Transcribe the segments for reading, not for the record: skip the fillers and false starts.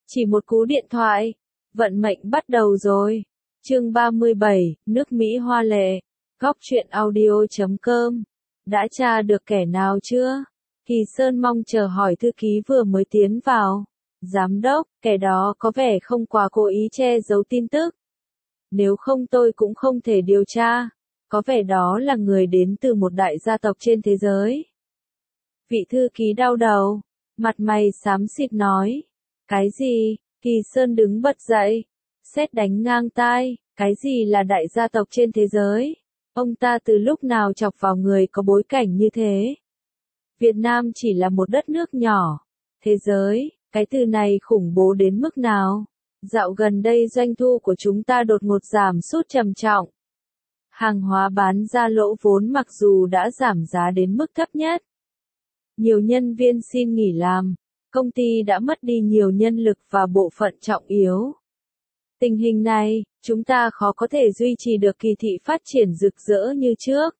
Chỉ một cú điện thoại, vận mệnh bắt đầu rồi. Chương 37, nước Mỹ hoa lệ. Góc truyện audio.com. Đã tra được kẻ nào chưa? Kỳ Sơn mong chờ hỏi thư ký vừa mới tiến vào. Giám đốc, kẻ đó có vẻ không quá cố ý che giấu tin tức. Nếu không tôi cũng không thể điều tra. Có vẻ đó là người đến từ một đại gia tộc trên thế giới. Vị thư ký đau đầu, mặt mày xám xịt nói. Cái gì? Kỳ Sơn đứng bật dậy, sét đánh ngang tai, cái gì là đại gia tộc trên thế giới? Ông ta từ lúc nào chọc vào người có bối cảnh như thế? Việt Nam chỉ là một đất nước nhỏ. Thế giới, cái từ này khủng bố đến mức nào? Dạo gần đây doanh thu của chúng ta đột ngột giảm sút trầm trọng. Hàng hóa bán ra lỗ vốn mặc dù đã giảm giá đến mức thấp nhất. Nhiều nhân viên xin nghỉ làm. Công ty đã mất đi nhiều nhân lực và bộ phận trọng yếu. Tình hình này, chúng ta khó có thể duy trì được kỳ thị phát triển rực rỡ như trước.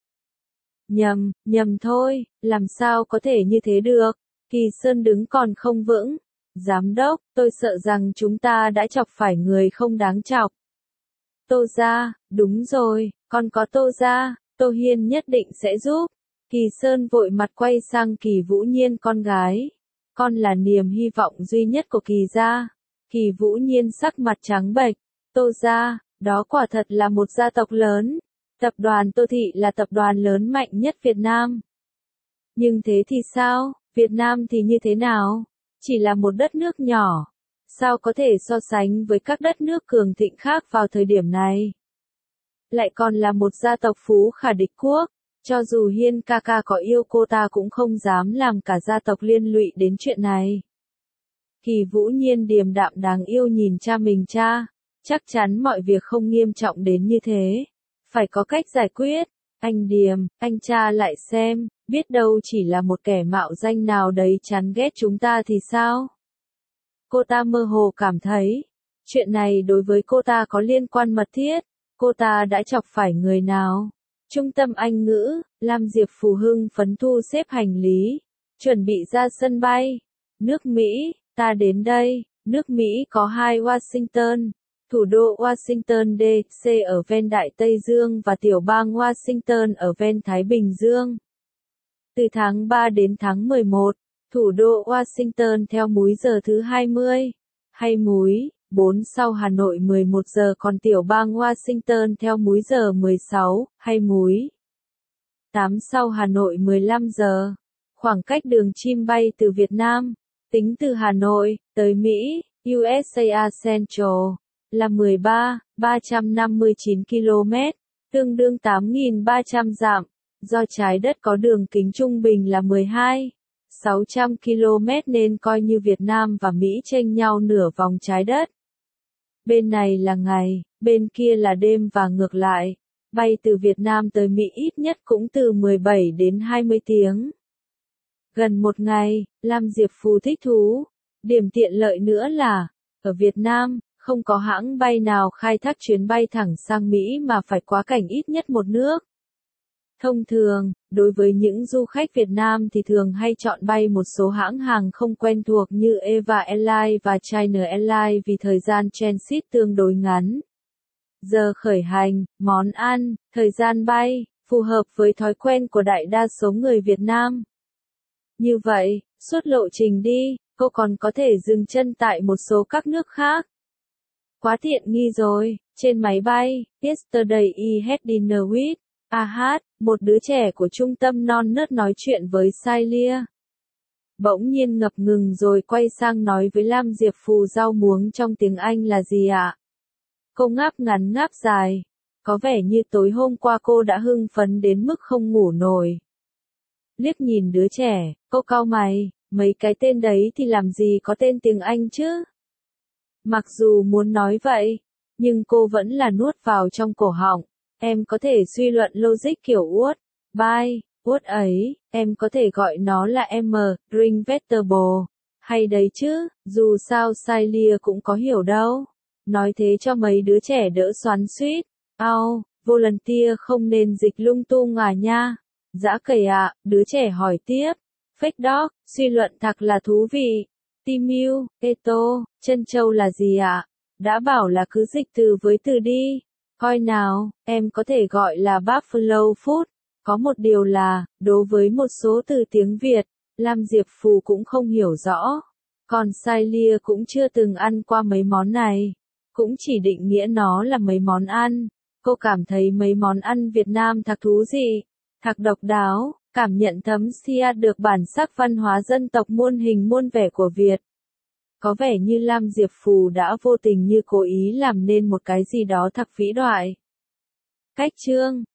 Nhầm thôi, làm sao có thể như thế được? Kỳ Sơn đứng còn không vững. Giám đốc, tôi sợ rằng chúng ta đã chọc phải người không đáng chọc. Tô gia, đúng rồi, còn có Tô gia, Tô Hiên nhất định sẽ giúp. Kỳ Sơn vội mặt quay sang Kỳ Vũ Nhiên con gái. Con là niềm hy vọng duy nhất của Kỳ gia. Kỳ Vũ Nhiên sắc mặt trắng bệch. Tô gia, đó quả thật là một gia tộc lớn. Tập đoàn Tô Thị là tập đoàn lớn mạnh nhất Việt Nam. Nhưng thế thì sao? Việt Nam thì như thế nào? Chỉ là một đất nước nhỏ. Sao có thể so sánh với các đất nước cường thịnh khác vào thời điểm này? Lại còn là một gia tộc phú khả địch quốc. Cho dù Hiên ca ca có yêu cô ta cũng không dám làm cả gia tộc liên lụy đến chuyện này. Kỳ Vũ Nhiên điềm đạm đáng yêu nhìn cha mình cha. Chắc chắn mọi việc không nghiêm trọng đến như thế. Phải có cách giải quyết. Anh Điềm, anh cha lại xem, biết đâu chỉ là một kẻ mạo danh nào đấy chán ghét chúng ta thì sao? Cô ta mơ hồ cảm thấy, chuyện này đối với cô ta có liên quan mật thiết. Cô ta đã chọc phải người nào? Trung tâm Anh ngữ, Lam Diệp Phù hưng phấn thu xếp hành lý, chuẩn bị ra sân bay. Nước Mỹ, ta đến đây. Nước Mỹ có hai Washington. Thủ đô Washington D.C. ở ven Đại Tây Dương và tiểu bang Washington ở ven Thái Bình Dương. Từ tháng 3 đến tháng 11, thủ đô Washington theo múi giờ thứ 20, hay múi 4 sau Hà Nội 11 giờ, còn tiểu bang Washington theo múi giờ 16, hay múi 8 sau Hà Nội 15 giờ. Khoảng cách đường chim bay từ Việt Nam, tính từ Hà Nội tới Mỹ, USA Central, là 13.359 km, tương đương 8.300 dặm. Do trái đất có đường kính trung bình là 12.600 km nên coi như Việt Nam và Mỹ chênh nhau nửa vòng trái đất. Bên này là ngày, bên kia là đêm và ngược lại. Bay từ Việt Nam tới Mỹ ít nhất cũng từ 17 đến 20 tiếng. Gần một ngày, Lam Diệp Phù thích thú. Điểm tiện lợi nữa là, ở Việt Nam, không có hãng bay nào khai thác chuyến bay thẳng sang Mỹ mà phải quá cảnh ít nhất một nước. Thông thường, đối với những du khách Việt Nam thì thường hay chọn bay một số hãng hàng không quen thuộc như Eva Airlines và China Airlines vì thời gian transit tương đối ngắn. Giờ khởi hành, món ăn, thời gian bay, phù hợp với thói quen của đại đa số người Việt Nam. Như vậy, suốt lộ trình đi, cô còn có thể dừng chân tại một số các nước khác. Quá tiện nghi rồi. Trên máy bay, yesterday I had dinner with Ahad, một đứa trẻ của trung tâm non nớt nói chuyện với Sailia. Bỗng nhiên ngập ngừng rồi quay sang nói với Lam Diệp Phù rau muống trong tiếng Anh là gì ạ? Cô ngáp ngắn ngáp dài. Có vẻ như tối hôm qua cô đã hưng phấn đến mức không ngủ nổi. Liếc nhìn đứa trẻ, cô cau mày, mấy cái tên đấy thì làm gì có tên tiếng Anh chứ? Mặc dù muốn nói vậy, nhưng cô vẫn là nuốt vào trong cổ họng. Em có thể suy luận logic kiểu Wood ấy, em có thể gọi nó là green vegetable, hay đấy chứ, dù sao Sailia cũng có hiểu đâu. Nói thế cho mấy đứa trẻ đỡ xoắn xuýt. Volunteer không nên dịch lung tung à nha. Dã cầy ạ, đứa trẻ hỏi tiếp. Fake dog, suy luận thật là thú vị. Timu, keto, trân châu là gì ạ? Đã bảo là cứ dịch từ với từ đi. Coi nào, em có thể gọi là Buffalo Food. Có một điều là, đối với một số từ tiếng Việt, Lam Diệp Phù cũng không hiểu rõ. Còn Sai Lia cũng chưa từng ăn qua mấy món này. Cũng chỉ định nghĩa nó là mấy món ăn. Cô cảm thấy mấy món ăn Việt Nam thật thú vị, thật độc đáo, cảm nhận thấm thía được bản sắc văn hóa dân tộc muôn hình muôn vẻ của Việt. Có vẻ như Lam Diệp Phù đã vô tình như cố ý làm nên một cái gì đó thật vĩ đại. Cách chương